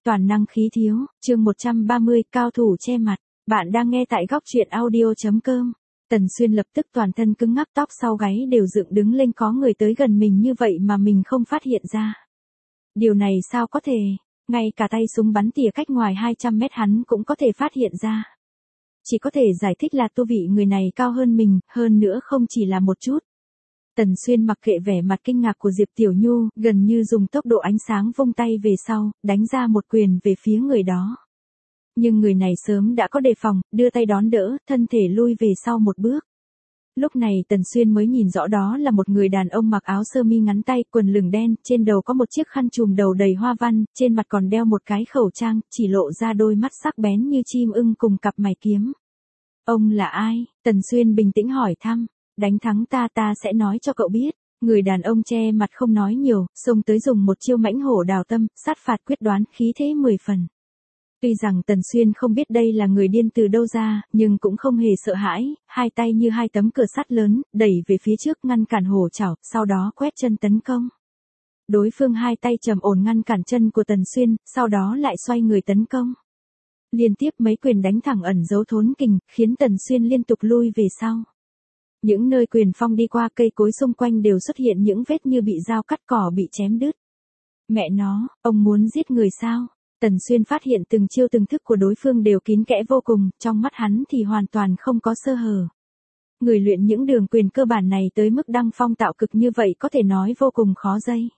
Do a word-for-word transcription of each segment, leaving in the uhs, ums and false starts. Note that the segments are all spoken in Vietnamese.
toàn năng khí thiếu, chương một trăm ba mươi, cao thủ che mặt. Bạn đang nghe tại góc truyện audio chấm com. Tần Xuyên lập tức toàn thân cứng ngắc, tóc sau gáy đều dựng đứng lên, có người tới gần mình như vậy mà mình không phát hiện ra. Điều này sao có thể, ngay cả tay súng bắn tỉa cách ngoài hai trăm mét hắn cũng có thể phát hiện ra. Chỉ có thể giải thích là tu vị người này cao hơn mình, hơn nữa không chỉ là một chút. Tần Xuyên mặc kệ vẻ mặt kinh ngạc của Diệp Tiểu Nhu, gần như dùng tốc độ ánh sáng vung tay về sau, đánh ra một quyền về phía người đó. Nhưng người này sớm đã có đề phòng, đưa tay đón đỡ, thân thể lui về sau một bước. Lúc này Tần Xuyên mới nhìn rõ đó là một người đàn ông mặc áo sơ mi ngắn tay, quần lửng đen, trên đầu có một chiếc khăn trùm đầu đầy hoa văn, trên mặt còn đeo một cái khẩu trang, chỉ lộ ra đôi mắt sắc bén như chim ưng cùng cặp mày kiếm. Ông là ai? Tần Xuyên bình tĩnh hỏi thăm. Đánh thắng ta ta sẽ nói cho cậu biết. Người đàn ông che mặt không nói nhiều, xông tới dùng một chiêu mãnh hổ đào tâm, sát phạt quyết đoán, khí thế mười phần. Tuy rằng Tần Xuyên không biết đây là người điên từ đâu ra, nhưng cũng không hề sợ hãi, hai tay như hai tấm cửa sắt lớn, đẩy về phía trước ngăn cản hổ chảo, sau đó quét chân tấn công. Đối phương hai tay trầm ổn ngăn cản chân của Tần Xuyên, sau đó lại xoay người tấn công. Liên tiếp mấy quyền đánh thẳng ẩn giấu thốn kình, khiến Tần Xuyên liên tục lui về sau. Những nơi quyền phong đi qua, cây cối xung quanh đều xuất hiện những vết như bị dao cắt cỏ bị chém đứt. Mẹ nó, ông muốn giết người sao? Tần Xuyên phát hiện từng chiêu từng thức của đối phương đều kín kẽ vô cùng, trong mắt hắn thì hoàn toàn không có sơ hở. Người luyện những đường quyền cơ bản này tới mức đăng phong tạo cực như vậy có thể nói vô cùng khó dây.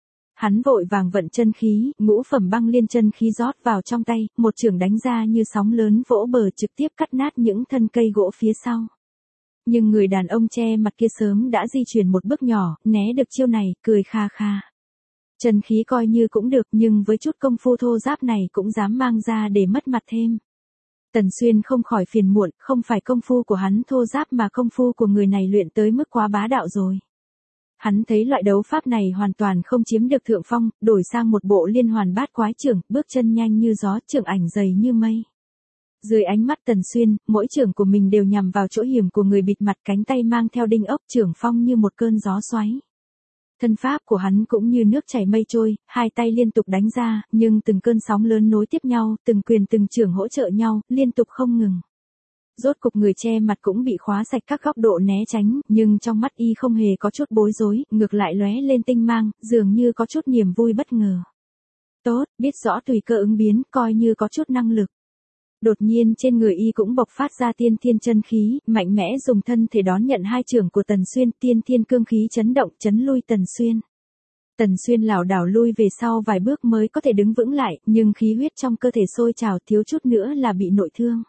Hắn vội vàng vận chân khí, ngũ phẩm băng liên chân khí rót vào trong tay, một chưởng đánh ra như sóng lớn vỗ bờ, trực tiếp cắt nát những thân cây gỗ phía sau. Nhưng người đàn ông che mặt kia sớm đã di chuyển một bước nhỏ, né được chiêu này, cười kha kha. Chân khí coi như cũng được, nhưng với chút công phu thô ráp này cũng dám mang ra để mất mặt thêm. Tần Xuyên không khỏi phiền muộn, không phải công phu của hắn thô ráp mà công phu của người này luyện tới mức quá bá đạo rồi. Hắn thấy loại đấu pháp này hoàn toàn không chiếm được thượng phong, đổi sang một bộ liên hoàn bát quái chưởng, bước chân nhanh như gió, chưởng ảnh dày như mây. Dưới ánh mắt Tần Xuyên, mỗi chưởng của mình đều nhằm vào chỗ hiểm của người bịt mặt, cánh tay mang theo đinh ốc, chưởng phong như một cơn gió xoáy. Thân pháp của hắn cũng như nước chảy mây trôi, hai tay liên tục đánh ra, nhưng từng cơn sóng lớn nối tiếp nhau, từng quyền từng chưởng hỗ trợ nhau, liên tục không ngừng. Rốt cục người che mặt cũng bị khóa sạch các góc độ né tránh, nhưng trong mắt y không hề có chút bối rối, ngược lại lóe lên tinh mang, dường như có chút niềm vui bất ngờ. Tốt, biết rõ tùy cơ ứng biến, coi như có chút năng lực. Đột nhiên trên người y cũng bộc phát ra tiên thiên chân khí, mạnh mẽ dùng thân thể đón nhận hai chưởng của Tần Xuyên, tiên thiên cương khí chấn động, chấn lui Tần Xuyên. Tần Xuyên lảo đảo lui về sau vài bước mới có thể đứng vững lại, nhưng khí huyết trong cơ thể sôi trào, thiếu chút nữa là bị nội thương.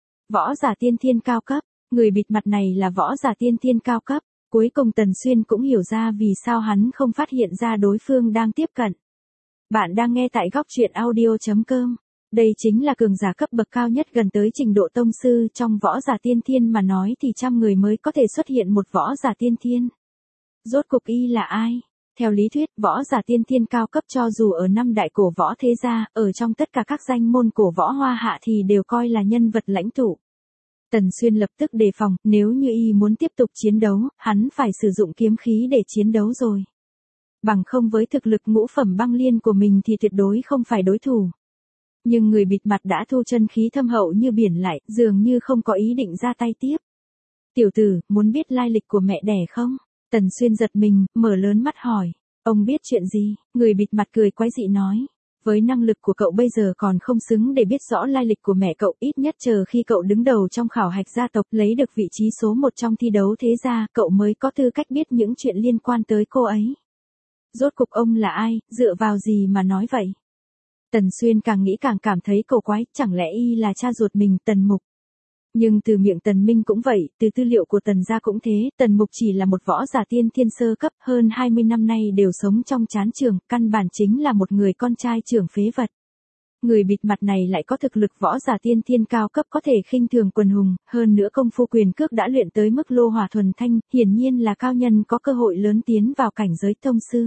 Võ giả tiên thiên cao cấp, người bịt mặt này là võ giả tiên thiên cao cấp, cuối cùng Tần Xuyên cũng hiểu ra vì sao hắn không phát hiện ra đối phương đang tiếp cận. Bạn đang nghe tại góc truyện audio chấm com. Đây chính là cường giả cấp bậc cao nhất, gần tới trình độ tông sư, trong võ giả tiên thiên mà nói thì trăm người mới có thể xuất hiện một võ giả tiên thiên. Rốt cục y là ai? Theo lý thuyết, võ giả tiên thiên cao cấp cho dù ở năm đại cổ võ thế gia, ở trong tất cả các danh môn cổ võ hoa hạ thì đều coi là nhân vật lãnh tụ. Tần Xuyên lập tức đề phòng, nếu như y muốn tiếp tục chiến đấu, hắn phải sử dụng kiếm khí để chiến đấu rồi. Bằng không với thực lực ngũ phẩm băng liên của mình thì tuyệt đối không phải đối thủ. Nhưng người bịt mặt đã thu chân khí thâm hậu như biển lại, dường như không có ý định ra tay tiếp. Tiểu tử, muốn biết lai lịch của mẹ đẻ không? Tần Xuyên giật mình, mở lớn mắt hỏi. Ông biết chuyện gì? Người bịt mặt cười quái dị nói. Với năng lực của cậu bây giờ còn không xứng để biết rõ lai lịch của mẹ cậu, ít nhất chờ khi cậu đứng đầu trong khảo hạch gia tộc, lấy được vị trí số một trong thi đấu thế gia, cậu mới có tư cách biết những chuyện liên quan tới cô ấy. Rốt cục ông là ai, dựa vào gì mà nói vậy? Tần Xuyên càng nghĩ càng cảm thấy cầu quái, chẳng lẽ y là cha ruột mình, Tần Mục. Nhưng từ miệng Tần Minh cũng vậy, từ tư liệu của Tần gia cũng thế, Tần Mục chỉ là một võ giả tiên thiên sơ cấp, hơn hai mươi năm nay đều sống trong chán trường, căn bản chính là một người con trai trưởng phế vật. Người bịt mặt này lại có thực lực võ giả tiên thiên cao cấp, có thể khinh thường quần hùng, hơn nữa công phu quyền cước đã luyện tới mức lô hỏa thuần thanh, hiển nhiên là cao nhân có cơ hội lớn tiến vào cảnh giới tông sư.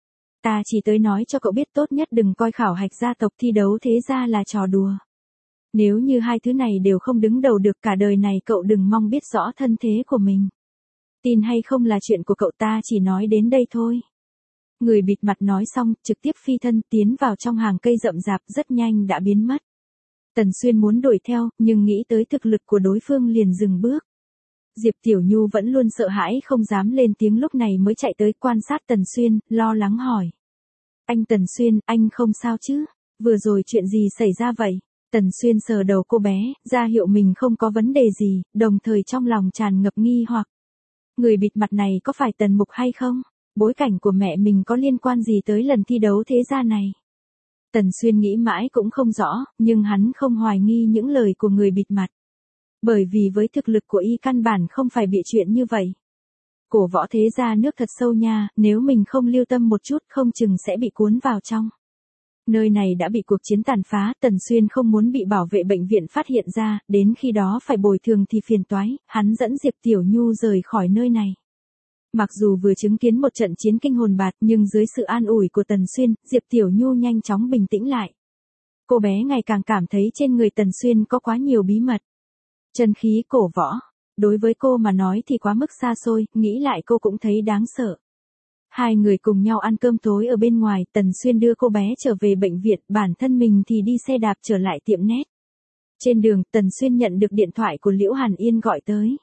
Ta chỉ tới nói cho cậu biết, tốt nhất đừng coi khảo hạch gia tộc thi đấu thế gia là trò đùa. Nếu như hai thứ này đều không đứng đầu được, cả đời này cậu đừng mong biết rõ thân thế của mình. Tin hay không là chuyện của cậu, ta chỉ nói đến đây thôi. Người bịt mặt nói xong, trực tiếp phi thân tiến vào trong hàng cây rậm rạp rất nhanh đã biến mất. Tần Xuyên muốn đuổi theo, nhưng nghĩ tới thực lực của đối phương liền dừng bước. Diệp Tiểu Nhu vẫn luôn sợ hãi không dám lên tiếng lúc này mới chạy tới quan sát Tần Xuyên, lo lắng hỏi. Anh Tần Xuyên, anh không sao chứ? Vừa rồi chuyện gì xảy ra vậy? Tần Xuyên sờ đầu cô bé, ra hiệu mình không có vấn đề gì, đồng thời trong lòng tràn ngập nghi hoặc. Người bịt mặt này có phải Tần Mục hay không? Bối cảnh của mẹ mình có liên quan gì tới lần thi đấu thế gia này? Tần Xuyên nghĩ mãi cũng không rõ, nhưng hắn không hoài nghi những lời của người bịt mặt. Bởi vì với thực lực của y căn bản không phải bịa chuyện như vậy. Cổ võ thế gia nước thật sâu nha, nếu mình không lưu tâm một chút không chừng sẽ bị cuốn vào trong. Nơi này đã bị cuộc chiến tàn phá, Tần Xuyên không muốn bị bảo vệ bệnh viện phát hiện ra, đến khi đó phải bồi thường thì phiền toái, hắn dẫn Diệp Tiểu Nhu rời khỏi nơi này. Mặc dù vừa chứng kiến một trận chiến kinh hồn bạt nhưng dưới sự an ủi của Tần Xuyên, Diệp Tiểu Nhu nhanh chóng bình tĩnh lại. Cô bé ngày càng cảm thấy trên người Tần Xuyên có quá nhiều bí mật. Chân khí cổ võ, đối với cô mà nói thì quá mức xa xôi, nghĩ lại cô cũng thấy đáng sợ. Hai người cùng nhau ăn cơm tối ở bên ngoài, Tần Xuyên đưa cô bé trở về bệnh viện, bản thân mình thì đi xe đạp trở lại tiệm net. Trên đường, Tần Xuyên nhận được điện thoại của Liễu Hàn Yên gọi tới.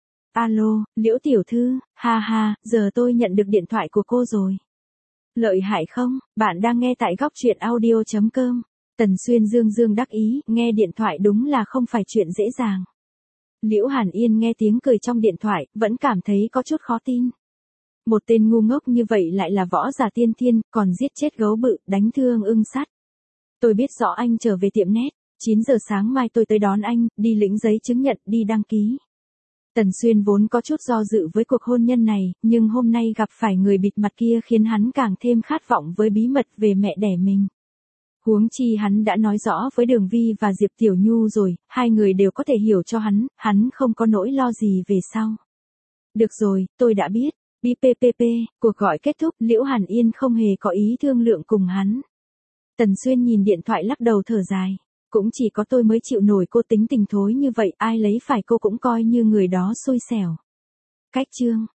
Alo, Liễu tiểu thư, ha ha, giờ tôi nhận được điện thoại của cô rồi. Lợi hại không, bạn đang nghe tại góc truyện audio chấm com. Tần Xuyên dương dương đắc ý, nghe điện thoại đúng là không phải chuyện dễ dàng. Liễu Hàn Yên nghe tiếng cười trong điện thoại, vẫn cảm thấy có chút khó tin. Một tên ngu ngốc như vậy lại là võ giả tiên thiên, còn giết chết gấu bự, đánh thương ưng sắt. Tôi biết rõ anh trở về tiệm net, chín giờ sáng mai tôi tới đón anh, đi lĩnh giấy chứng nhận, đi đăng ký. Tần Xuyên vốn có chút do dự với cuộc hôn nhân này, nhưng hôm nay gặp phải người bịt mặt kia khiến hắn càng thêm khát vọng với bí mật về mẹ đẻ mình. Huống chi hắn đã nói rõ với Đường Vi và Diệp Tiểu Nhu rồi, hai người đều có thể hiểu cho hắn, hắn không có nỗi lo gì về sau. Được rồi, tôi đã biết. bê pê pê pê, cuộc gọi kết thúc, Liễu Hàn Yên không hề có ý thương lượng cùng hắn. Tần Xuyên nhìn điện thoại lắc đầu thở dài. Cũng chỉ có tôi mới chịu nổi cô tính tình thối như vậy, ai lấy phải cô cũng coi như người đó xui xẻo. Cách chương.